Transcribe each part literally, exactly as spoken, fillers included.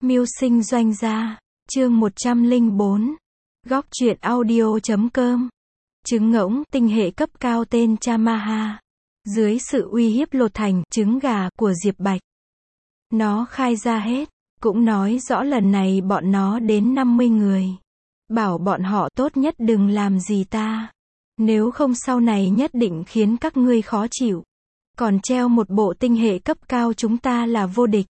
Mưu sinh doanh gia, chương một trăm lẻ bốn. Góc truyện audio chấm com. Trứng ngỗng, tinh hệ cấp cao tên Chamaha. Dưới sự uy hiếp lột thành trứng gà của Diệp Bạch. Nó khai ra hết, cũng nói rõ lần này bọn nó đến năm mươi người. Bảo bọn họ tốt nhất đừng làm gì ta. Nếu không sau này nhất định khiến các ngươi khó chịu. Còn treo một bộ tinh hệ cấp cao chúng ta là vô địch.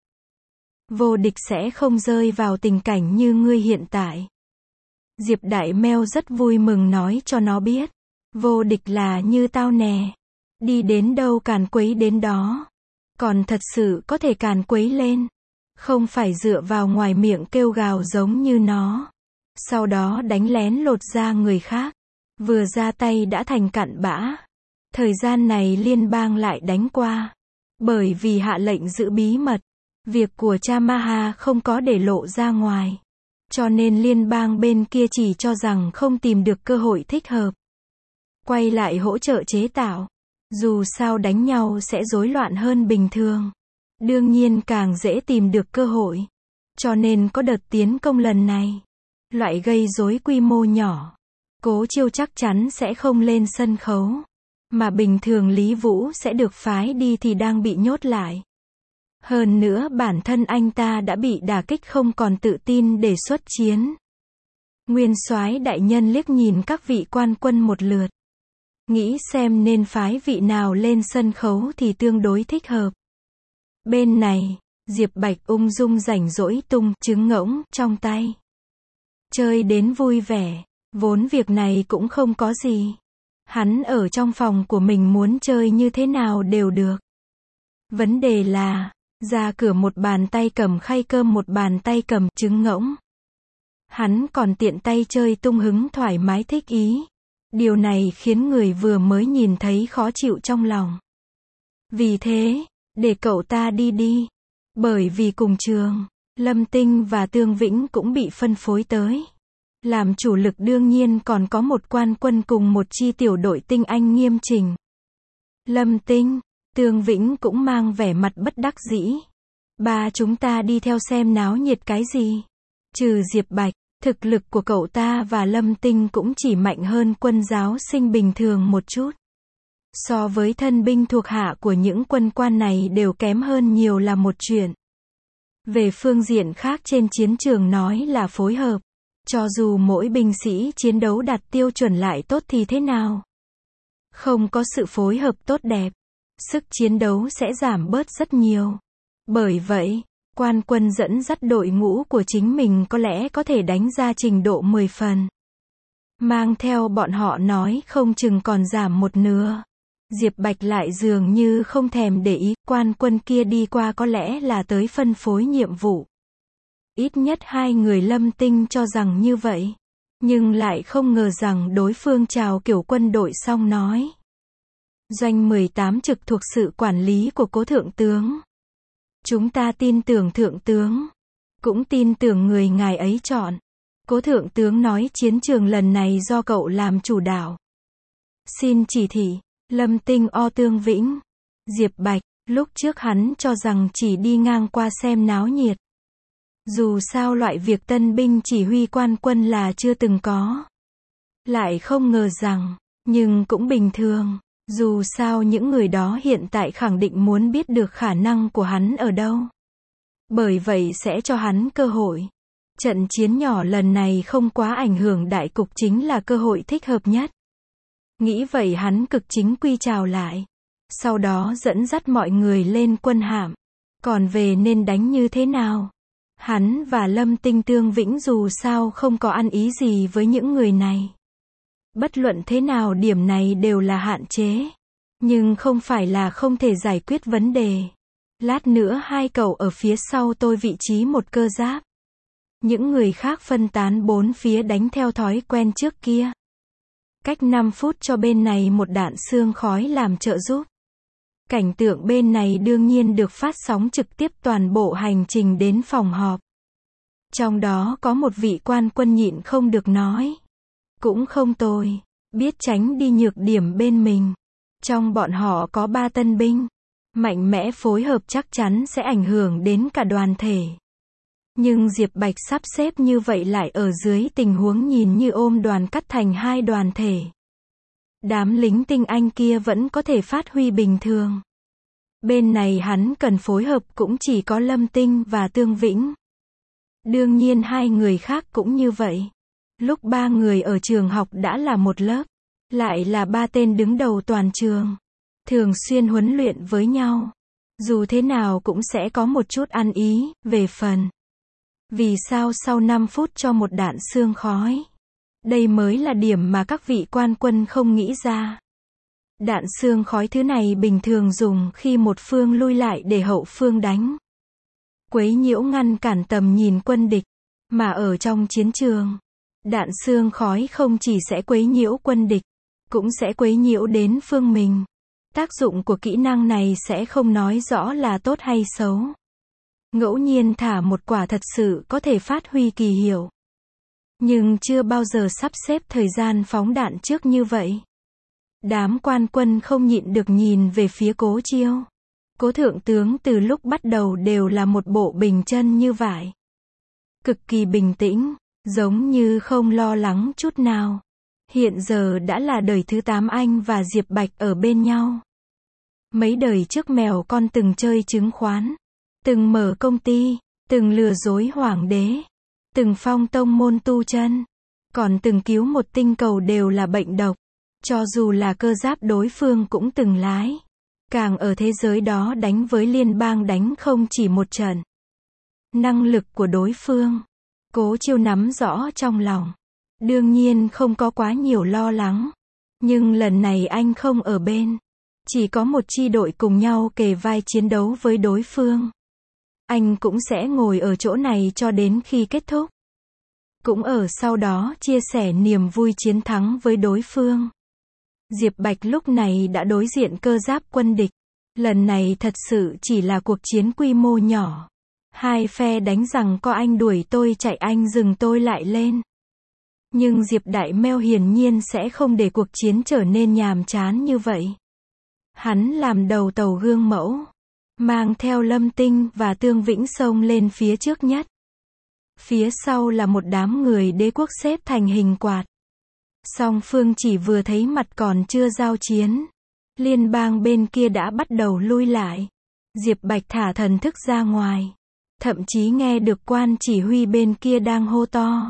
Vô địch sẽ không rơi vào tình cảnh như ngươi hiện tại. Diệp Đại Meo rất vui mừng nói cho nó biết. Vô địch là như tao nè. Đi đến đâu càn quấy đến đó. Còn thật sự có thể càn quấy lên. Không phải dựa vào ngoài miệng kêu gào giống như nó. Sau đó đánh lén lột da người khác. Vừa ra tay đã thành cặn bã. Thời gian này liên bang lại đánh qua. Bởi vì hạ lệnh giữ bí mật. Việc của Chamaha không có để lộ ra ngoài. Cho nên liên bang bên kia chỉ cho rằng không tìm được cơ hội thích hợp. Quay lại hỗ trợ chế tạo. Dù sao đánh nhau sẽ rối loạn hơn bình thường. Đương nhiên càng dễ tìm được cơ hội. Cho nên có đợt tiến công lần này. Loại gây rối quy mô nhỏ. Cố Chiêu chắc chắn sẽ không lên sân khấu. Mà bình thường Lý Vũ sẽ được phái đi thì đang bị nhốt lại. Hơn nữa bản thân anh ta đã bị đả kích không còn tự tin để xuất chiến. Nguyên soái đại nhân liếc nhìn các vị quan quân một lượt. Nghĩ xem nên phái vị nào lên sân khấu thì tương đối thích hợp. Bên này, Diệp Bạch ung dung rảnh rỗi tung trứng ngỗng trong tay. Chơi đến vui vẻ, vốn việc này cũng không có gì. Hắn ở trong phòng của mình muốn chơi như thế nào đều được. Vấn đề là, ra cửa một bàn tay cầm khay cơm một bàn tay cầm trứng ngỗng. Hắn còn tiện tay chơi tung hứng thoải mái thích ý. Điều này khiến người vừa mới nhìn thấy khó chịu trong lòng. Vì thế, để cậu ta đi đi. Bởi vì cùng trường, Lâm Tinh và Tương Vĩnh cũng bị phân phối tới. Làm chủ lực đương nhiên còn có một quan quân cùng một chi tiểu đội tinh anh nghiêm chỉnh. Lâm Tinh, Tương Vĩnh cũng mang vẻ mặt bất đắc dĩ. Ba chúng ta đi theo xem náo nhiệt cái gì? Trừ Diệp Bạch, thực lực của cậu ta và Lâm Tinh cũng chỉ mạnh hơn quân giáo sinh bình thường một chút. So với thân binh thuộc hạ của những quân quan này đều kém hơn nhiều là một chuyện. Về phương diện khác trên chiến trường nói là phối hợp. Cho dù mỗi binh sĩ chiến đấu đạt tiêu chuẩn lại tốt thì thế nào? Không có sự phối hợp tốt đẹp. Sức chiến đấu sẽ giảm bớt rất nhiều. Bởi vậy, quan quân dẫn dắt đội ngũ của chính mình có lẽ có thể đánh ra trình độ mười phần. Mang theo bọn họ nói không chừng còn giảm một nửa. Diệp Bạch lại dường như không thèm để ý, quan quân kia đi qua có lẽ là tới phân phối nhiệm vụ. Ít nhất hai người Lâm Tinh cho rằng như vậy. Nhưng lại không ngờ rằng đối phương chào kiểu quân đội xong nói. Doanh mười tám trực thuộc sự quản lý của cố thượng tướng. Chúng ta tin tưởng thượng tướng. Cũng tin tưởng người ngài ấy chọn. Cố thượng tướng nói chiến trường lần này do cậu làm chủ đạo. Xin chỉ thị, Lâm Tinh o Tương Vĩnh. Diệp Bạch, lúc trước hắn cho rằng chỉ đi ngang qua xem náo nhiệt. Dù sao loại việc tân binh chỉ huy quan quân là chưa từng có. Lại không ngờ rằng, nhưng cũng bình thường. Dù sao những người đó hiện tại khẳng định muốn biết được khả năng của hắn ở đâu. Bởi vậy sẽ cho hắn cơ hội. Trận chiến nhỏ lần này không quá ảnh hưởng đại cục chính là cơ hội thích hợp nhất. Nghĩ vậy hắn cực chính quy chào lại. Sau đó dẫn dắt mọi người lên quân hạm. Còn về nên đánh như thế nào? Hắn và Lâm Tinh Tương Vĩnh dù sao không có ăn ý gì với những người này. Bất luận thế nào điểm này đều là hạn chế. Nhưng không phải là không thể giải quyết vấn đề. Lát nữa hai cậu ở phía sau tôi vị trí một cơ giáp. Những người khác phân tán bốn phía đánh theo thói quen trước kia. Cách năm phút cho bên này một đạn sương khói làm trợ giúp. Cảnh tượng bên này đương nhiên được phát sóng trực tiếp toàn bộ hành trình đến phòng họp. Trong đó có một vị quan quân nhịn không được nói. Cũng không tồi, biết tránh đi nhược điểm bên mình. Trong bọn họ có ba tân binh. Mạnh mẽ phối hợp chắc chắn sẽ ảnh hưởng đến cả đoàn thể. Nhưng Diệp Bạch sắp xếp như vậy lại ở dưới tình huống nhìn như ôm đoàn cắt thành hai đoàn thể. Đám lính tinh anh kia vẫn có thể phát huy bình thường. Bên này hắn cần phối hợp cũng chỉ có Lâm Tinh và Tương Vĩnh. Đương nhiên hai người khác cũng như vậy. Lúc ba người ở trường học đã là một lớp, lại là ba tên đứng đầu toàn trường. Thường xuyên huấn luyện với nhau. Dù thế nào cũng sẽ có một chút ăn ý, về phần. Vì sao sau năm phút cho một đạn xương khói? Đây mới là điểm mà các vị quan quân không nghĩ ra. Đạn xương khói thứ này bình thường dùng khi một phương lui lại để hậu phương đánh. Quấy nhiễu ngăn cản tầm nhìn quân địch. Mà ở trong chiến trường, đạn xương khói không chỉ sẽ quấy nhiễu quân địch, cũng sẽ quấy nhiễu đến phương mình. Tác dụng của kỹ năng này sẽ không nói rõ là tốt hay xấu. Ngẫu nhiên thả một quả thật sự có thể phát huy kỳ hiệu. Nhưng chưa bao giờ sắp xếp thời gian phóng đạn trước như vậy. Đám quan quân không nhịn được nhìn về phía Cố Chiêu. Cố thượng tướng từ lúc bắt đầu đều là một bộ bình chân như vải. Cực kỳ bình tĩnh, giống như không lo lắng chút nào. Hiện giờ đã là đời thứ tám anh và Diệp Bạch ở bên nhau. Mấy đời trước mèo con từng chơi chứng khoán, từng mở công ty, từng lừa dối hoàng đế, từng phong tông môn tu chân, còn từng cứu một tinh cầu đều là bệnh độc. Cho dù là cơ giáp đối phương cũng từng lái. Càng ở thế giới đó đánh với liên bang đánh không chỉ một trận. Năng lực của đối phương, Cố Chiêu nắm rõ trong lòng. Đương nhiên không có quá nhiều lo lắng. Nhưng lần này anh không ở bên. Chỉ có một chi đội cùng nhau kề vai chiến đấu với đối phương. Anh cũng sẽ ngồi ở chỗ này cho đến khi kết thúc. Cũng ở sau đó chia sẻ niềm vui chiến thắng với đối phương. Diệp Bạch lúc này đã đối diện cơ giáp quân địch. Lần này thật sự chỉ là cuộc chiến quy mô nhỏ. Hai phe đánh rằng có anh đuổi tôi chạy anh dừng tôi lại lên. Nhưng Diệp Đại Meo hiển nhiên sẽ không để cuộc chiến trở nên nhàm chán như vậy. Hắn làm đầu tàu gương mẫu. Mang theo Lâm Tinh và Tương Vĩnh xông lên phía trước nhất. Phía sau là một đám người đế quốc xếp thành hình quạt. Song phương chỉ vừa thấy mặt còn chưa giao chiến. Liên bang bên kia đã bắt đầu lui lại. Diệp Bạch thả thần thức ra ngoài. Thậm chí nghe được quan chỉ huy bên kia đang hô to.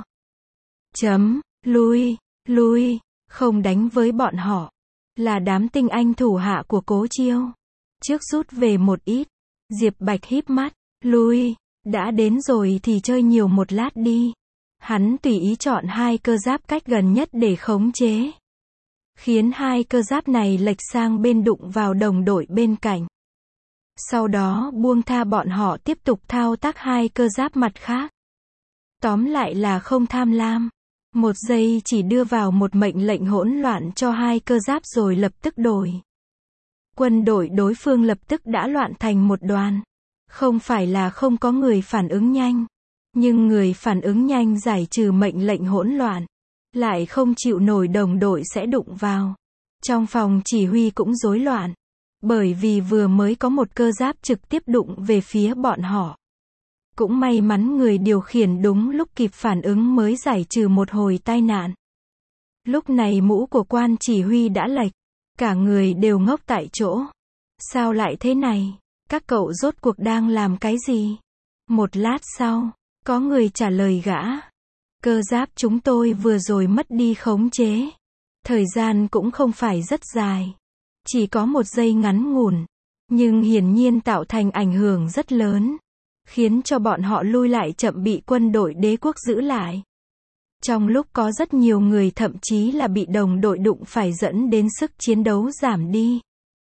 Chấm, lui, lui, không đánh với bọn họ. Là đám tinh anh thủ hạ của Cố Chiêu. Trước rút về một ít. Diệp Bạch híp mắt, lui, đã đến rồi thì chơi nhiều một lát đi. Hắn tùy ý chọn hai cơ giáp cách gần nhất để khống chế. Khiến hai cơ giáp này lệch sang bên đụng vào đồng đội bên cạnh. Sau đó buông tha bọn họ tiếp tục thao tác hai cơ giáp mặt khác. Tóm lại là không tham lam. Một giây chỉ đưa vào một mệnh lệnh hỗn loạn cho hai cơ giáp rồi lập tức đổi. Quân đội đối phương lập tức đã loạn thành một đoàn. Không phải là không có người phản ứng nhanh. Nhưng người phản ứng nhanh giải trừ mệnh lệnh hỗn loạn. Lại không chịu nổi đồng đội sẽ đụng vào. Trong phòng chỉ huy cũng rối loạn. Bởi vì vừa mới có một cơ giáp trực tiếp đụng về phía bọn họ. Cũng may mắn người điều khiển đúng lúc kịp phản ứng mới giải trừ một hồi tai nạn. Lúc này mũ của quan chỉ huy đã lệch. Cả người đều ngốc tại chỗ. Sao lại thế này? Các cậu rốt cuộc đang làm cái gì? Một lát sau, có người trả lời gã. Cơ giáp chúng tôi vừa rồi mất đi khống chế. Thời gian cũng không phải rất dài. Chỉ có một giây ngắn ngủn. Nhưng hiển nhiên tạo thành ảnh hưởng rất lớn. Khiến cho bọn họ lui lại chậm bị quân đội đế quốc giữ lại. Trong lúc có rất nhiều người thậm chí là bị đồng đội đụng phải dẫn đến sức chiến đấu giảm đi.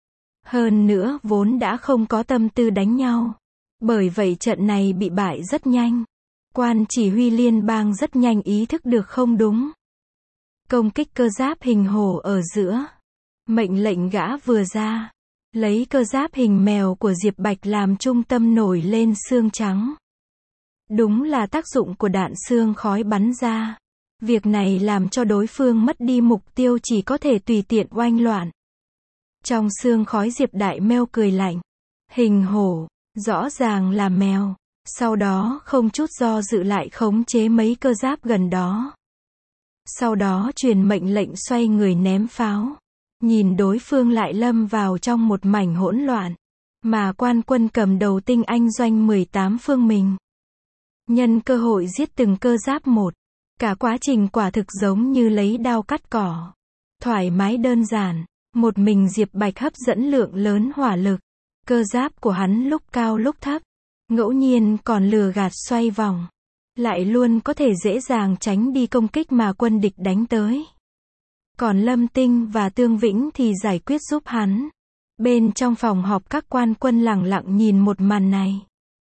Hơn nữa vốn đã không có tâm tư đánh nhau. Bởi vậy trận này bị bại rất nhanh. Quan chỉ huy liên bang rất nhanh ý thức được không đúng. Công kích cơ giáp hình hổ ở giữa. Mệnh lệnh gã vừa ra. Lấy cơ giáp hình mèo của Diệp Bạch làm trung tâm nổi lên xương trắng. Đúng là tác dụng của đạn xương khói bắn ra. Việc này làm cho đối phương mất đi mục tiêu chỉ có thể tùy tiện oanh loạn. Trong xương khói Diệp Đại Meo cười lạnh. Hình hổ, rõ ràng là mèo. Sau đó không chút do dự lại khống chế mấy cơ giáp gần đó. Sau đó truyền mệnh lệnh xoay người ném pháo. Nhìn đối phương lại lâm vào trong một mảnh hỗn loạn. Mà quan quân cầm đầu tinh anh doanh mười tám phương mình. Nhân cơ hội giết từng cơ giáp một. Cả quá trình quả thực giống như lấy đao cắt cỏ. Thoải mái đơn giản. Một mình Diệp Bạch hấp dẫn lượng lớn hỏa lực. Cơ giáp của hắn lúc cao lúc thấp. Ngẫu nhiên còn lừa gạt xoay vòng. Lại luôn có thể dễ dàng tránh đi công kích mà quân địch đánh tới. Còn Lâm Tinh và Tương Vĩnh thì giải quyết giúp hắn. Bên trong phòng họp các quan quân lẳng lặng nhìn một màn này.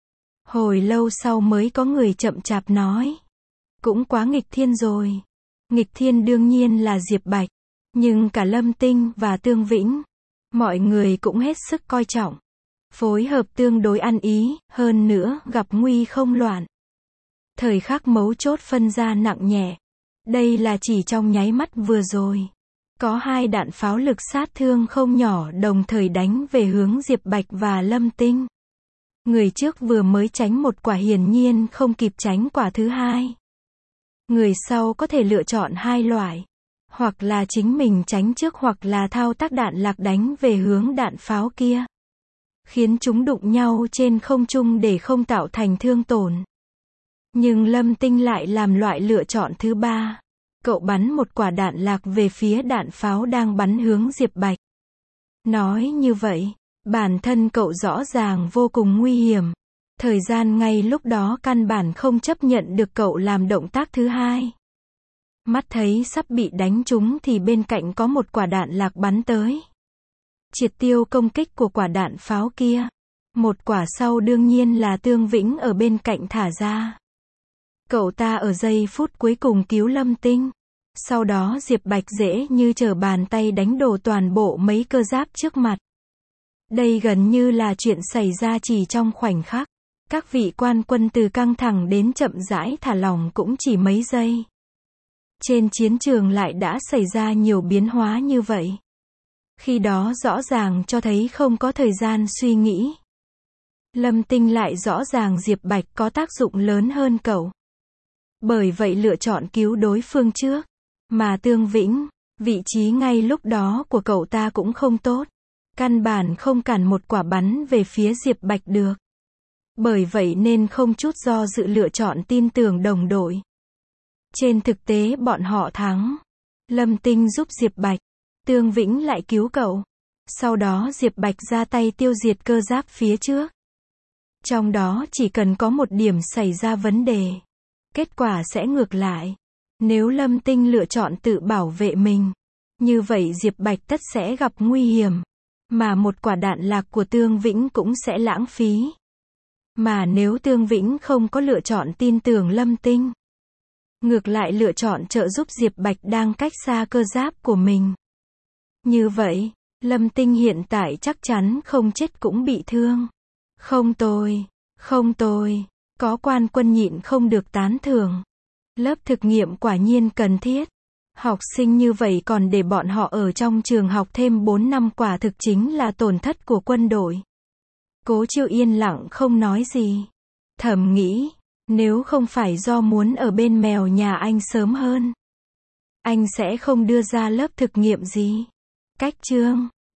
Hồi lâu sau mới có người chậm chạp nói. Cũng quá nghịch thiên rồi. Nghịch thiên đương nhiên là Diệp Bạch. Nhưng cả Lâm Tinh và Tương Vĩnh. Mọi người cũng hết sức coi trọng. Phối hợp tương đối ăn ý, hơn nữa gặp nguy không loạn. Thời khắc mấu chốt phân ra nặng nhẹ. Đây là chỉ trong nháy mắt vừa rồi. Có hai đạn pháo lực sát thương không nhỏ đồng thời đánh về hướng Diệp Bạch và Lâm Tinh. Người trước vừa mới tránh một quả hiển nhiên không kịp tránh quả thứ hai. Người sau có thể lựa chọn hai loại. Hoặc là chính mình tránh trước hoặc là thao tác đạn lạc đánh về hướng đạn pháo kia. Khiến chúng đụng nhau trên không trung để không tạo thành thương tổn. Nhưng Lâm Tinh lại làm loại lựa chọn thứ ba. Cậu bắn một quả đạn lạc về phía đạn pháo đang bắn hướng Diệp Bạch. Nói như vậy, bản thân cậu rõ ràng vô cùng nguy hiểm. Thời gian ngay lúc đó căn bản không chấp nhận được cậu làm động tác thứ hai. Mắt thấy sắp bị đánh trúng thì bên cạnh có một quả đạn lạc bắn tới. Triệt tiêu công kích của quả đạn pháo kia. Một quả sau đương nhiên là Tương Vĩnh ở bên cạnh thả ra. Cậu ta ở giây phút cuối cùng cứu Lâm Tinh. Sau đó Diệp Bạch dễ như trở bàn tay đánh đổ toàn bộ mấy cơ giáp trước mặt. Đây gần như là chuyện xảy ra chỉ trong khoảnh khắc. Các vị quan quân từ căng thẳng đến chậm rãi thả lỏng cũng chỉ mấy giây. Trên chiến trường lại đã xảy ra nhiều biến hóa như vậy. Khi đó rõ ràng cho thấy không có thời gian suy nghĩ. Lâm Tinh lại rõ ràng Diệp Bạch có tác dụng lớn hơn cậu. Bởi vậy lựa chọn cứu đối phương trước. Mà Tương Vĩnh, vị trí ngay lúc đó của cậu ta cũng không tốt. Căn bản không cản một quả bắn về phía Diệp Bạch được. Bởi vậy nên không chút do dự lựa chọn tin tưởng đồng đội. Trên thực tế bọn họ thắng. Lâm Tinh giúp Diệp Bạch. Tương Vĩnh lại cứu cậu. Sau đó Diệp Bạch ra tay tiêu diệt cơ giáp phía trước. Trong đó chỉ cần có một điểm xảy ra vấn đề. Kết quả sẽ ngược lại. Nếu Lâm Tinh lựa chọn tự bảo vệ mình. Như vậy Diệp Bạch tất sẽ gặp nguy hiểm. Mà một quả đạn lạc của Tương Vĩnh cũng sẽ lãng phí. Mà nếu Tương Vĩnh không có lựa chọn tin tưởng Lâm Tinh. Ngược lại lựa chọn trợ giúp Diệp Bạch đang cách xa cơ giáp của mình. Như vậy, Lâm Tinh hiện tại chắc chắn không chết cũng bị thương. Không tồi, không tồi. Có quan quân nhịn không được tán thưởng. Lớp thực nghiệm quả nhiên cần thiết. Học sinh như vậy còn để bọn họ ở trong trường học thêm bốn năm quả thực chính là tổn thất của quân đội. Cố Chiêu yên lặng không nói gì. Thầm nghĩ, nếu không phải do muốn ở bên mèo nhà anh sớm hơn, anh sẽ không đưa ra lớp thực nghiệm gì. Cách chương